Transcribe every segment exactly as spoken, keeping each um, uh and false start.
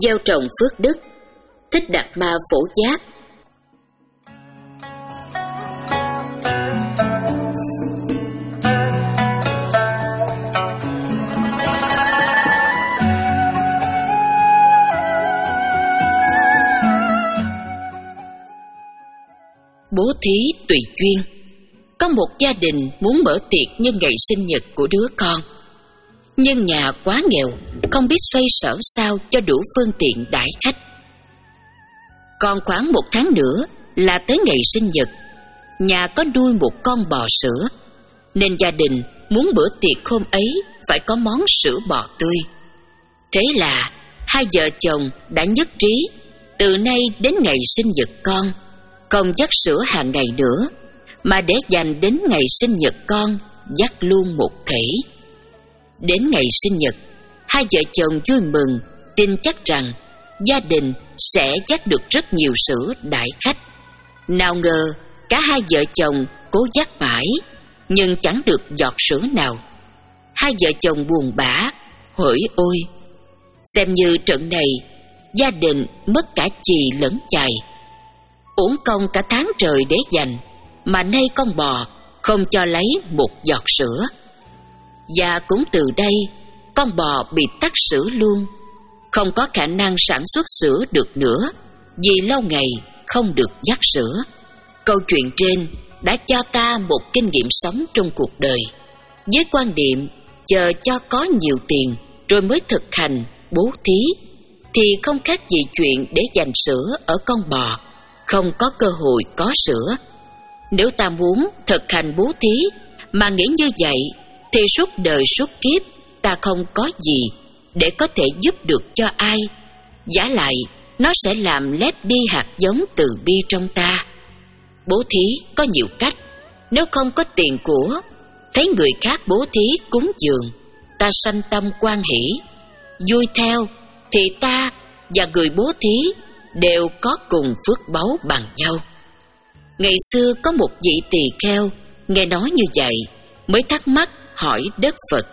gieo trồng phước đức. Thích Đạt Ma Phổ Giác. Bố thí tùy duyên. Có một gia đình muốn mở tiệc nhân ngày sinh nhật của đứa con, nhưng nhà quá nghèo, không biết xoay sở sao cho đủ phương tiện đãi khách. Còn khoảng một tháng nữa là tới ngày sinh nhật. Nhà có nuôi một con bò sữa, nên gia đình muốn bữa tiệc hôm ấy phải có món sữa bò tươi. Thế là hai vợ chồng đã nhất trí, từ nay đến ngày sinh nhật con không dắt sữa hàng ngày nữa, mà để dành đến ngày sinh nhật con dắt luôn một thể. Đến ngày sinh nhật, hai vợ chồng vui mừng, tin chắc rằng gia đình sẽ dắt được rất nhiều sữa đãi khách. Nào ngờ cả hai vợ chồng cố dắt mãi, nhưng chẳng được giọt sữa nào. Hai vợ chồng buồn bã, hỡi ôi, xem như trận này gia đình mất cả chì lẫn chài. Uổng công cả tháng trời để dành, mà nay con bò không cho lấy một giọt sữa. Và cũng từ đây con bò bị tắc sữa luôn, không có khả năng sản xuất sữa được nữa, vì lâu ngày không được dắt sữa. Câu chuyện trên đã cho ta một kinh nghiệm sống trong cuộc đời, với quan điểm chờ cho có nhiều tiền rồi mới thực hành bố thí, thì không khác gì chuyện để dành sữa ở con bò không có cơ hội có sữa. Nếu ta muốn thực hành bố thí mà nghĩ như vậy, thì suốt đời suốt kiếp ta không có gì để có thể giúp được cho ai. Vả lại, nó sẽ làm lép đi hạt giống từ bi trong ta. Bố thí có nhiều cách. Nếu không có tiền của, thấy người khác bố thí cúng dường, ta sanh tâm hoan hỷ, vui theo, thì ta và người bố thí đều có cùng phước báu bằng nhau. Ngày xưa có một vị tỳ kheo nghe nói như vậy, mới thắc mắc hỏi Đức Phật: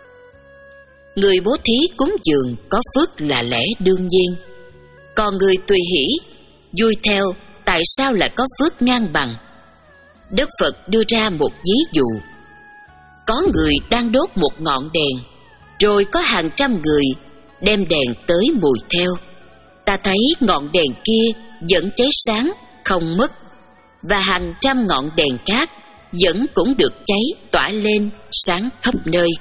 người bố thí cúng dường có phước là lẽ đương nhiên, còn người tùy hỷ, vui theo, tại sao lại có phước ngang bằng? Đức Phật đưa ra một ví dụ. Có người đang đốt một ngọn đèn, rồi có hàng trăm người đem đèn tới mùi theo. Ta thấy ngọn đèn kia vẫn cháy sáng, không mất, và hàng trăm ngọn đèn khác vẫn cũng được cháy tỏa lên sáng khắp nơi.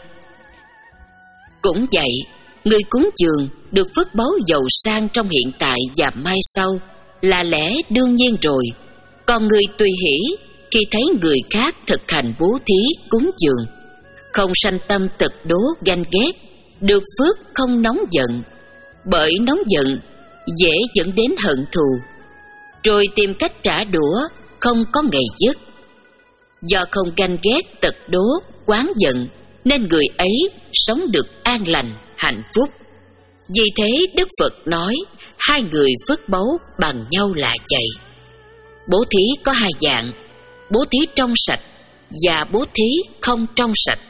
Cũng vậy, người cúng dường được phước báu giàu sang trong hiện tại và mai sau là lẽ đương nhiên rồi. Còn người tùy hỷ, khi thấy người khác thực hành bố thí cúng dường, không sanh tâm tật đố ganh ghét, được phước không nóng giận, bởi nóng giận dễ dẫn đến hận thù, rồi tìm cách trả đũa không có ngày dứt. Do không ganh ghét tật đố oán giận, nên người ấy sống được an lành hạnh phúc. Vì thế Đức Phật nói hai người phước báu bằng nhau là vậy. Bố thí có hai dạng: bố thí trong sạch và bố thí không trong sạch.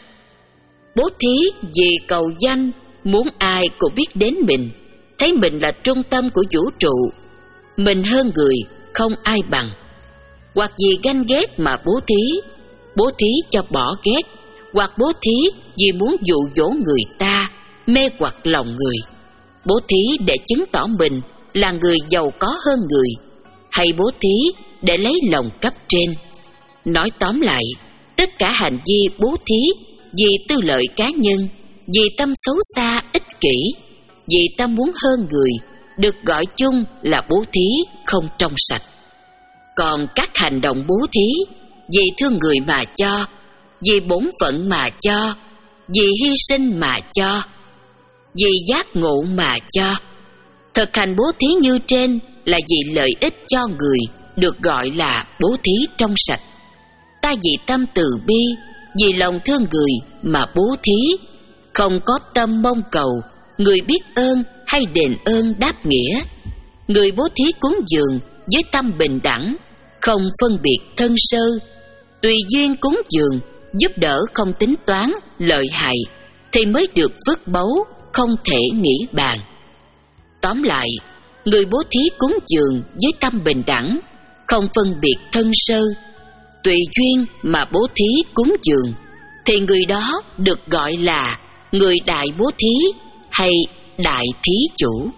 Bố thí vì cầu danh, muốn ai cũng biết đến mình, thấy mình là trung tâm của vũ trụ, mình hơn người không ai bằng. Hoặc vì ganh ghét mà bố thí, bố thí cho bỏ ghét, hoặc bố thí vì muốn dụ dỗ người ta, mê hoặc lòng người, bố thí để chứng tỏ mình là người giàu có hơn người, hay bố thí để lấy lòng cấp trên. Nói tóm lại, tất cả hành vi bố thí vì tư lợi cá nhân, vì tâm xấu xa ích kỷ, vì ta muốn hơn người, được gọi chung là bố thí không trong sạch. Còn các hành động bố thí vì thương người mà cho, vì bổn phận mà cho, vì hy sinh mà cho, vì giác ngộ mà cho, thực hành bố thí như trên là vì lợi ích cho người, được gọi là bố thí trong sạch. Ta vì tâm từ bi, vì lòng thương người mà bố thí, không có tâm mong cầu người biết ơn hay đền ơn đáp nghĩa. Người bố thí cúng dường với tâm bình đẳng, không phân biệt thân sơ, tùy duyên cúng dường, giúp đỡ không tính toán lợi hại, thì mới được phước báu không thể nghĩ bàn. Tóm lại, người bố thí cúng dường với tâm bình đẳng, không phân biệt thân sơ, tùy duyên mà bố thí cúng dường, thì người đó được gọi là người đại bố thí hay đại thí chủ.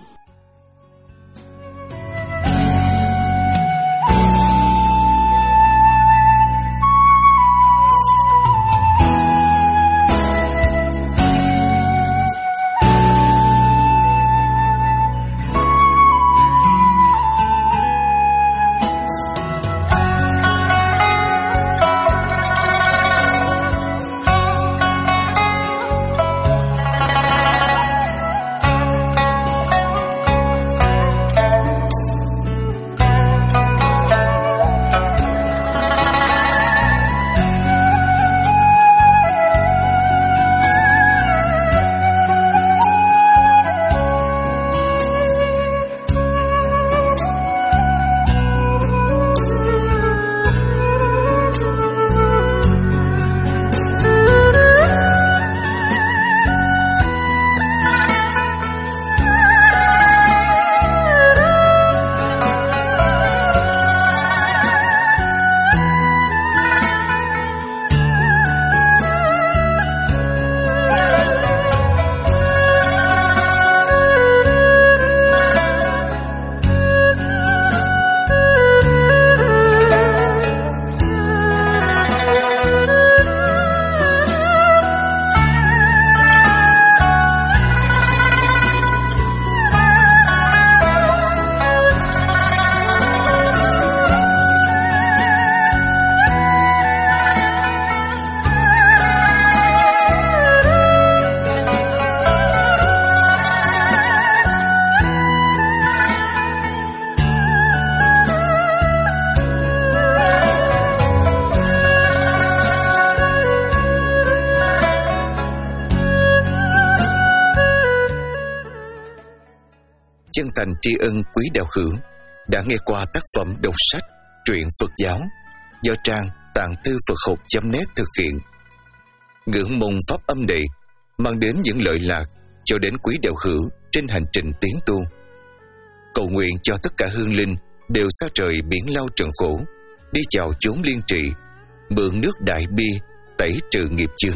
Chân thành tri ân quý đạo hữu đã nghe qua tác phẩm đọc sách truyện Phật giáo do trang tạng thư Phật học chấm net thực hiện. Ngưỡng mong pháp âm này mang đến những lợi lạc cho đến quý đạo hữu trên hành trình tiến tu. Cầu nguyện cho tất cả hương linh đều xa trời biển lao trần khổ, đi chào chốn liên trị, mượn nước đại bi tẩy trừ nghiệp chướng.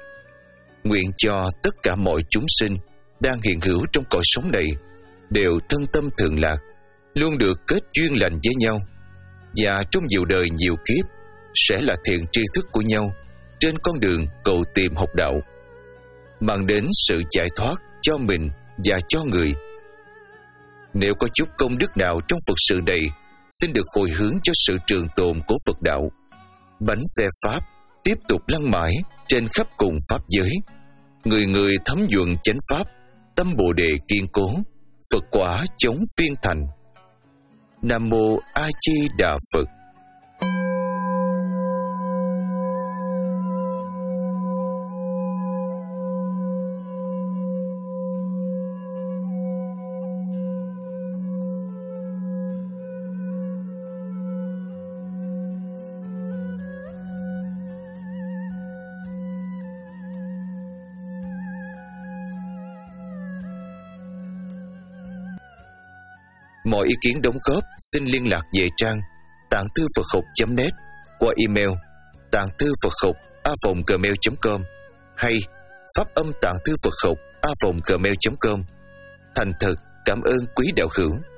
Nguyện cho tất cả mọi chúng sinh đang hiện hữu trong cõi sống này đều thân tâm thường lạc, luôn được kết duyên lành với nhau, và trong nhiều đời nhiều kiếp sẽ là thiện tri thức của nhau trên con đường cầu tìm học đạo, mang đến sự giải thoát cho mình và cho người. Nếu có chút công đức nào trong Phật sự này, xin được hồi hướng cho sự trường tồn của Phật đạo. Bánh xe Pháp tiếp tục lăn mãi trên khắp cùng Pháp giới, người người thấm nhuần chánh Pháp, tâm Bồ Đề kiên cố, Phật quả chống phiên thành. Nam Mô A Di Đà Phật. Mọi ý kiến đóng góp xin liên lạc về trang tạng thư Phật học chấm net qua email tạng thư Phật học a vòng gmail chấm com hay pháp âm tạng thư Phật học a vòng gmail chấm com. Thành thật cảm ơn quý đạo hữu.